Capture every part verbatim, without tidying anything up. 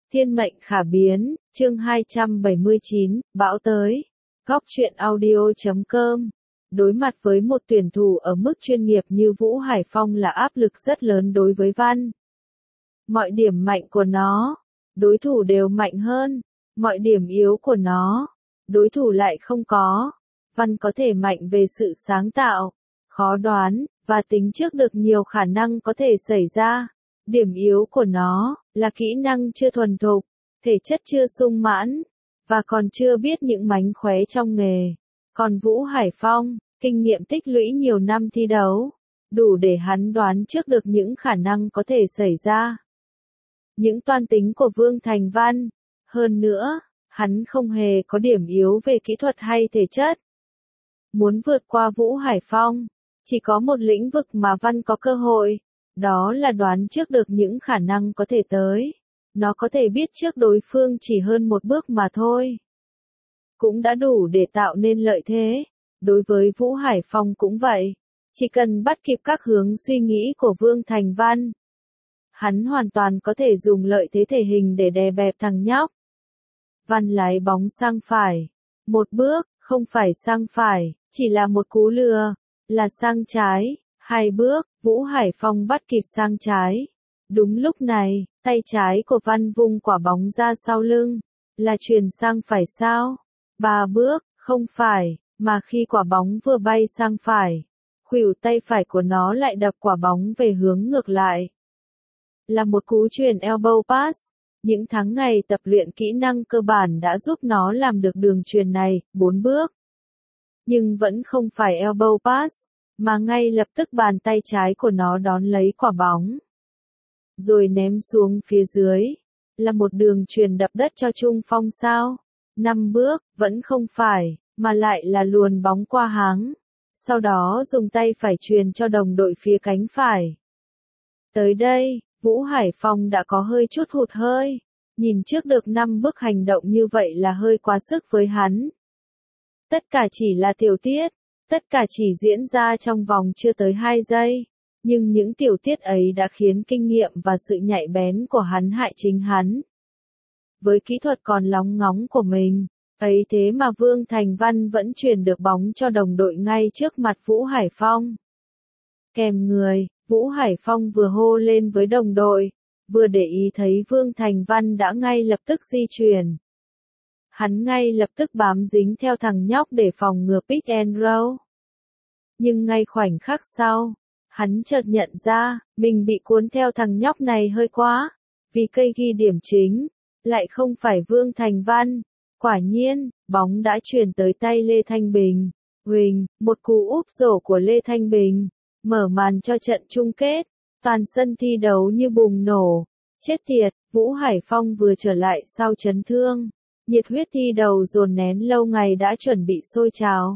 Thiên mệnh khả biến, chương hai trăm bảy mươi chín, bão tới. Góc truyện audio chấm com. Đối mặt với một tuyển thủ ở mức chuyên nghiệp như Vũ Hải Phong là áp lực rất lớn đối với Văn. Mọi điểm mạnh của nó, đối thủ đều mạnh hơn. Mọi điểm yếu của nó, đối thủ lại không có. Văn có thể mạnh về sự sáng tạo, khó đoán, và tính trước được nhiều khả năng có thể xảy ra. Điểm yếu của nó là kỹ năng chưa thuần thục, thể chất chưa sung mãn, và còn chưa biết những mánh khóe trong nghề. Còn Vũ Hải Phong, kinh nghiệm tích lũy nhiều năm thi đấu, đủ để hắn đoán trước được những khả năng có thể xảy ra. Những toan tính của Vương Thành Văn. Hơn nữa, hắn không hề có điểm yếu về kỹ thuật hay thể chất. Muốn vượt qua Vũ Hải Phong, chỉ có một lĩnh vực mà Văn có cơ hội. Đó là đoán trước được những khả năng có thể tới. Nó có thể biết trước đối phương chỉ hơn một bước mà thôi. Cũng đã đủ để tạo nên lợi thế. Đối với Vũ Hải Phong cũng vậy. Chỉ cần bắt kịp các hướng suy nghĩ của Vương Thành Văn. Hắn hoàn toàn có thể dùng lợi thế thể hình để đè bẹp thằng nhóc. Văn lái bóng sang phải. Một bước, không phải sang phải, chỉ là một cú lừa, là sang trái. Hai bước, Vũ Hải Phong bắt kịp sang trái. Đúng lúc này, tay trái của Văn vung quả bóng ra sau lưng. Là chuyền sang phải sao? Ba bước, không phải, mà khi quả bóng vừa bay sang phải, khuỷu tay phải của nó lại đập quả bóng về hướng ngược lại. Là một cú chuyền elbow pass. Những tháng ngày tập luyện kỹ năng cơ bản đã giúp nó làm được đường chuyền này, bốn bước. Nhưng vẫn không phải elbow pass, mà ngay lập tức bàn tay trái của nó đón lấy quả bóng. Rồi ném xuống phía dưới. Là một đường chuyền đập đất cho Trung Phong sao? Năm bước, vẫn không phải, mà lại là luồn bóng qua háng. Sau đó dùng tay phải chuyền cho đồng đội phía cánh phải. Tới đây, Vũ Hải Phong đã có hơi chút hụt hơi. Nhìn trước được năm bước hành động như vậy là hơi quá sức với hắn. Tất cả chỉ là tiểu tiết. Tất cả chỉ diễn ra trong vòng chưa tới hai giây. Nhưng những tiểu tiết ấy đã khiến kinh nghiệm và sự nhạy bén của hắn hại chính hắn. Với kỹ thuật còn lóng ngóng của mình, ấy thế mà Vương Thành Văn vẫn truyền được bóng cho đồng đội ngay trước mặt Vũ Hải Phong. Kèm người, Vũ Hải Phong vừa hô lên với đồng đội, vừa để ý thấy Vương Thành Văn đã ngay lập tức di chuyển. Hắn ngay lập tức bám dính theo thằng nhóc để phòng ngừa pick and roll. Nhưng ngay khoảnh khắc sau, hắn chợt nhận ra, mình bị cuốn theo thằng nhóc này hơi quá, vì cây ghi điểm chính, lại không phải Vương Thành Văn. Quả nhiên, bóng đã chuyển tới tay Lê Thanh Bình. Huỳnh, một cú úp rổ của Lê Thanh Bình, mở màn cho trận chung kết. Toàn sân thi đấu như bùng nổ. Chết tiệt, Vũ Hải Phong vừa trở lại sau chấn thương. Nhiệt huyết thi đầu dồn nén lâu ngày đã chuẩn bị sôi trào.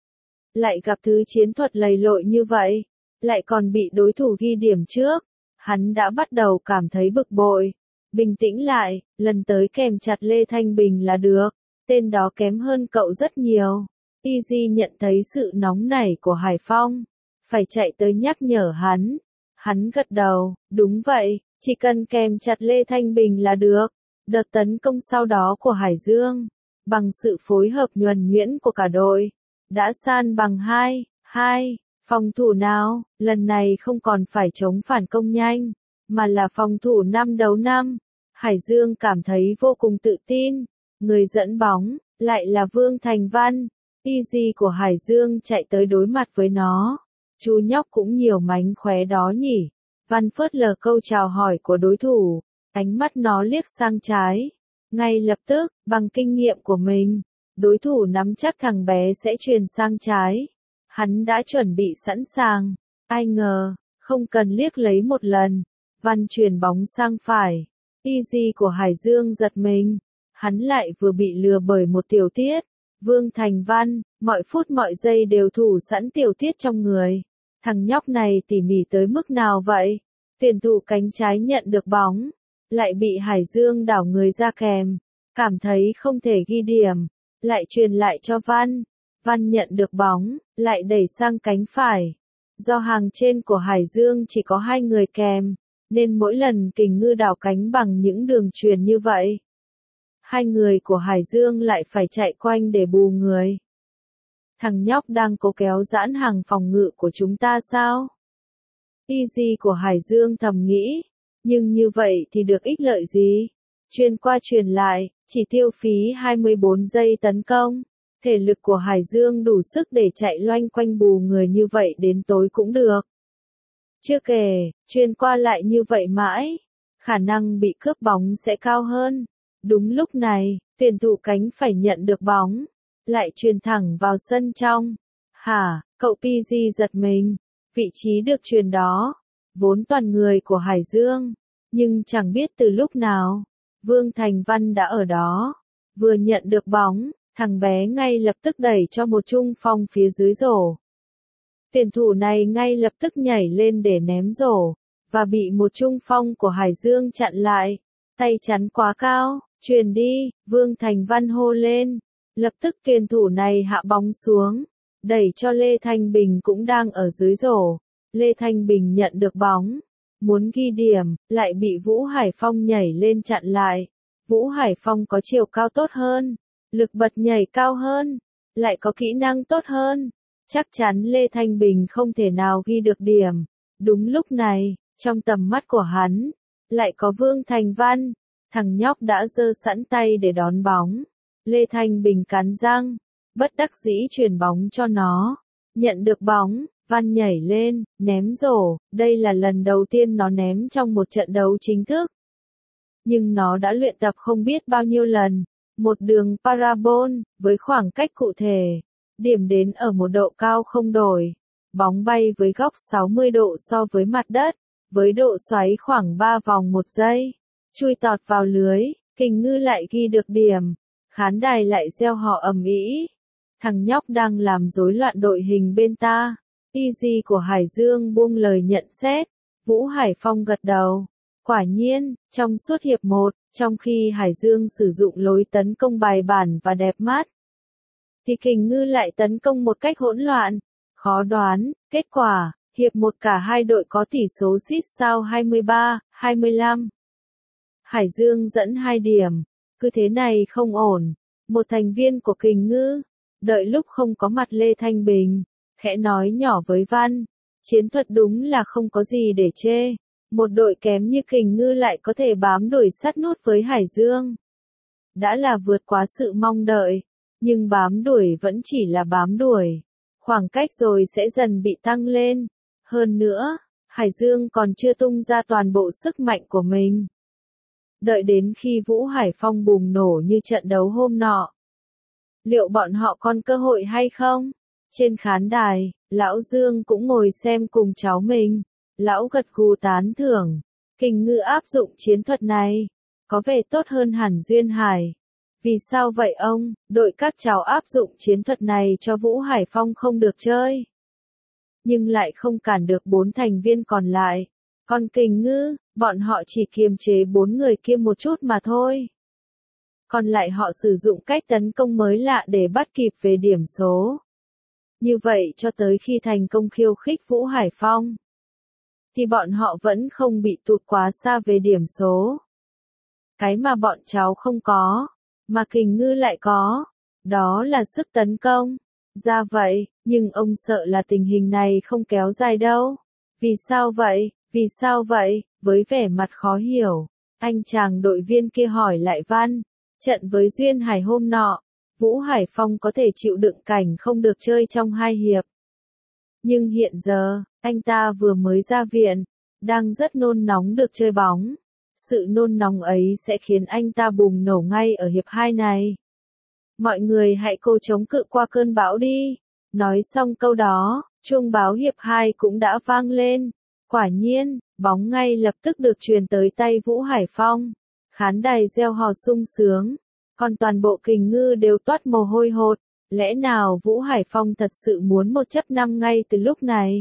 Lại gặp thứ chiến thuật lầy lội như vậy, lại còn bị đối thủ ghi điểm trước. Hắn đã bắt đầu cảm thấy bực bội. Bình tĩnh lại, lần tới kèm chặt Lê Thanh Bình là được. Tên đó kém hơn cậu rất nhiều. Easy nhận thấy sự nóng nảy của Hải Phong. Phải chạy tới nhắc nhở hắn. Hắn gật đầu, đúng vậy, chỉ cần kèm chặt Lê Thanh Bình là được. Đợt tấn công sau đó của Hải Dương, bằng sự phối hợp nhuần nhuyễn của cả đội, đã san bằng hai, hai, phòng thủ nào, lần này không còn phải chống phản công nhanh, mà là phòng thủ năm đấu năm. Hải Dương cảm thấy vô cùng tự tin, người dẫn bóng, lại là Vương Thành Văn. Easy của Hải Dương chạy tới đối mặt với nó. Chú nhóc cũng nhiều mánh khóe đó nhỉ. Văn phớt lờ câu chào hỏi của đối thủ. Ánh mắt nó liếc sang trái. Ngay lập tức, bằng kinh nghiệm của mình, đối thủ nắm chắc thằng bé sẽ chuyền sang trái. Hắn đã chuẩn bị sẵn sàng. Ai ngờ, không cần liếc lấy một lần. Văn chuyền bóng sang phải. Easy của Hải Dương giật mình. Hắn lại vừa bị lừa bởi một tiểu tiết. Vương Thành Văn, mọi phút mọi giây đều thủ sẵn tiểu tiết trong người. Thằng nhóc này tỉ mỉ tới mức nào vậy? Tuyển thủ cánh trái nhận được bóng, lại bị Hải Dương đảo người ra kèm, cảm thấy không thể ghi điểm, lại truyền lại cho Văn. Văn nhận được bóng, lại đẩy sang cánh phải. Do hàng trên của Hải Dương chỉ có hai người kèm, nên mỗi lần Kình Ngư đảo cánh bằng những đường truyền như vậy, hai người của Hải Dương lại phải chạy quanh để bù người. Thằng nhóc đang cố kéo giãn hàng phòng ngự của chúng ta sao? Easy của Hải Dương thầm nghĩ, nhưng như vậy thì được ích lợi gì? Truyền qua truyền lại, chỉ tiêu phí hai mươi bốn giây tấn công. Thể lực của Hải Dương đủ sức để chạy loanh quanh bù người như vậy đến tối cũng được. Chưa kể, truyền qua lại như vậy mãi, khả năng bị cướp bóng sẽ cao hơn. Đúng lúc này, tuyển thủ cánh phải nhận được bóng, lại truyền thẳng vào sân trong. Hả, cậu pê giê giật mình, vị trí được truyền đó, vốn toàn người của Hải Dương, nhưng chẳng biết từ lúc nào, Vương Thành Văn đã ở đó. Vừa nhận được bóng, thằng bé ngay lập tức đẩy cho một trung phong phía dưới rổ. Tuyển thủ này ngay lập tức nhảy lên để ném rổ, và bị một trung phong của Hải Dương chặn lại. Tay chắn quá cao, truyền đi, Vương Thành Văn hô lên. Lập tức tuyển thủ này hạ bóng xuống, đẩy cho Lê Thanh Bình cũng đang ở dưới rổ. Lê Thanh Bình nhận được bóng, muốn ghi điểm, lại bị Vũ Hải Phong nhảy lên chặn lại. Vũ Hải Phong có chiều cao tốt hơn, lực bật nhảy cao hơn, lại có kỹ năng tốt hơn. Chắc chắn Lê Thanh Bình không thể nào ghi được điểm. Đúng lúc này, trong tầm mắt của hắn, lại có Vương Thành Văn. Thằng nhóc đã giơ sẵn tay để đón bóng. Lê Thanh Bình cắn răng, bất đắc dĩ chuyền bóng cho nó. Nhận được bóng, Văn nhảy lên, ném rổ. Đây là lần đầu tiên nó ném trong một trận đấu chính thức. Nhưng nó đã luyện tập không biết bao nhiêu lần. Một đường parabol, với khoảng cách cụ thể. Điểm đến ở một độ cao không đổi. Bóng bay với góc sáu mươi độ so với mặt đất, với độ xoáy khoảng ba vòng một giây. Chui tọt vào lưới, Kình Ngư lại ghi được điểm. Khán đài lại reo hò ầm ĩ. Thằng nhóc đang làm rối loạn đội hình bên ta. Easy của Hải Dương buông lời nhận xét. Vũ Hải Phong gật đầu. Quả nhiên, trong suốt hiệp một, trong khi Hải Dương sử dụng lối tấn công bài bản và đẹp mắt, thì Kình Ngư lại tấn công một cách hỗn loạn. Khó đoán, kết quả, hiệp một cả hai đội có tỷ số xít sao hai mươi ba hai mươi lăm. Hải Dương dẫn hai điểm, cứ thế này không ổn. Một thành viên của Kình Ngư, đợi lúc không có mặt Lê Thanh Bình, khẽ nói nhỏ với Văn, chiến thuật đúng là không có gì để chê. Một đội kém như Kình Ngư lại có thể bám đuổi sát nút với Hải Dương. Đã là vượt quá sự mong đợi, nhưng bám đuổi vẫn chỉ là bám đuổi. Khoảng cách rồi sẽ dần bị tăng lên. Hơn nữa, Hải Dương còn chưa tung ra toàn bộ sức mạnh của mình. Đợi đến khi Vũ Hải Phong bùng nổ như trận đấu hôm nọ, liệu bọn họ còn cơ hội hay không? Trên khán đài, Lão Dương cũng ngồi xem cùng cháu mình. Lão gật gù tán thưởng. Kình Ngư áp dụng chiến thuật này, có vẻ tốt hơn hẳn Duyên Hải. Vì sao vậy ông? Đội các cháu áp dụng chiến thuật này cho Vũ Hải Phong không được chơi, nhưng lại không cản được bốn thành viên còn lại. Còn Kình Ngư, bọn họ chỉ kiềm chế bốn người kia một chút mà thôi. Còn lại họ sử dụng cách tấn công mới lạ để bắt kịp về điểm số. Như vậy cho tới khi thành công khiêu khích Vũ Hải Phong, thì bọn họ vẫn không bị tụt quá xa về điểm số. Cái mà bọn cháu không có, mà Kình Ngư lại có, đó là sức tấn công. Ra vậy, nhưng ông sợ là tình hình này không kéo dài đâu. Vì sao vậy? Vì sao vậy? Với vẻ mặt khó hiểu, anh chàng đội viên kia hỏi lại Văn. Trận với Duyên Hải hôm nọ, Vũ Hải Phong có thể chịu đựng cảnh không được chơi trong hai hiệp. Nhưng hiện giờ, anh ta vừa mới ra viện, đang rất nôn nóng được chơi bóng. Sự nôn nóng ấy sẽ khiến anh ta bùng nổ ngay ở hiệp hai này. Mọi người hãy cố chống cự qua cơn bão đi. Nói xong câu đó, chuông báo hiệp hai cũng đã vang lên. Quả nhiên, bóng ngay lập tức được truyền tới tay Vũ Hải Phong. Khán đài reo hò sung sướng, còn toàn bộ Kình Ngư đều toát mồ hôi hột. Lẽ nào Vũ Hải Phong thật sự muốn một chấp năm ngay từ lúc này?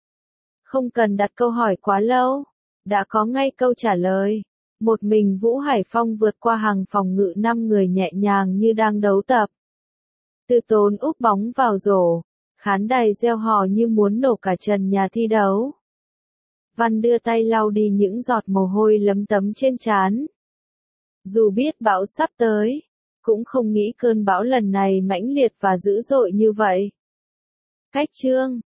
Không cần đặt câu hỏi quá lâu, đã có ngay câu trả lời. Một mình Vũ Hải Phong vượt qua hàng phòng ngự năm người nhẹ nhàng như đang đấu tập. Từ Tốn úp bóng vào rổ, khán đài reo hò như muốn nổ cả trần nhà thi đấu. Văn đưa tay lau đi những giọt mồ hôi lấm tấm trên trán. Dù biết bão sắp tới, cũng không nghĩ cơn bão lần này mãnh liệt và dữ dội như vậy. Cách chương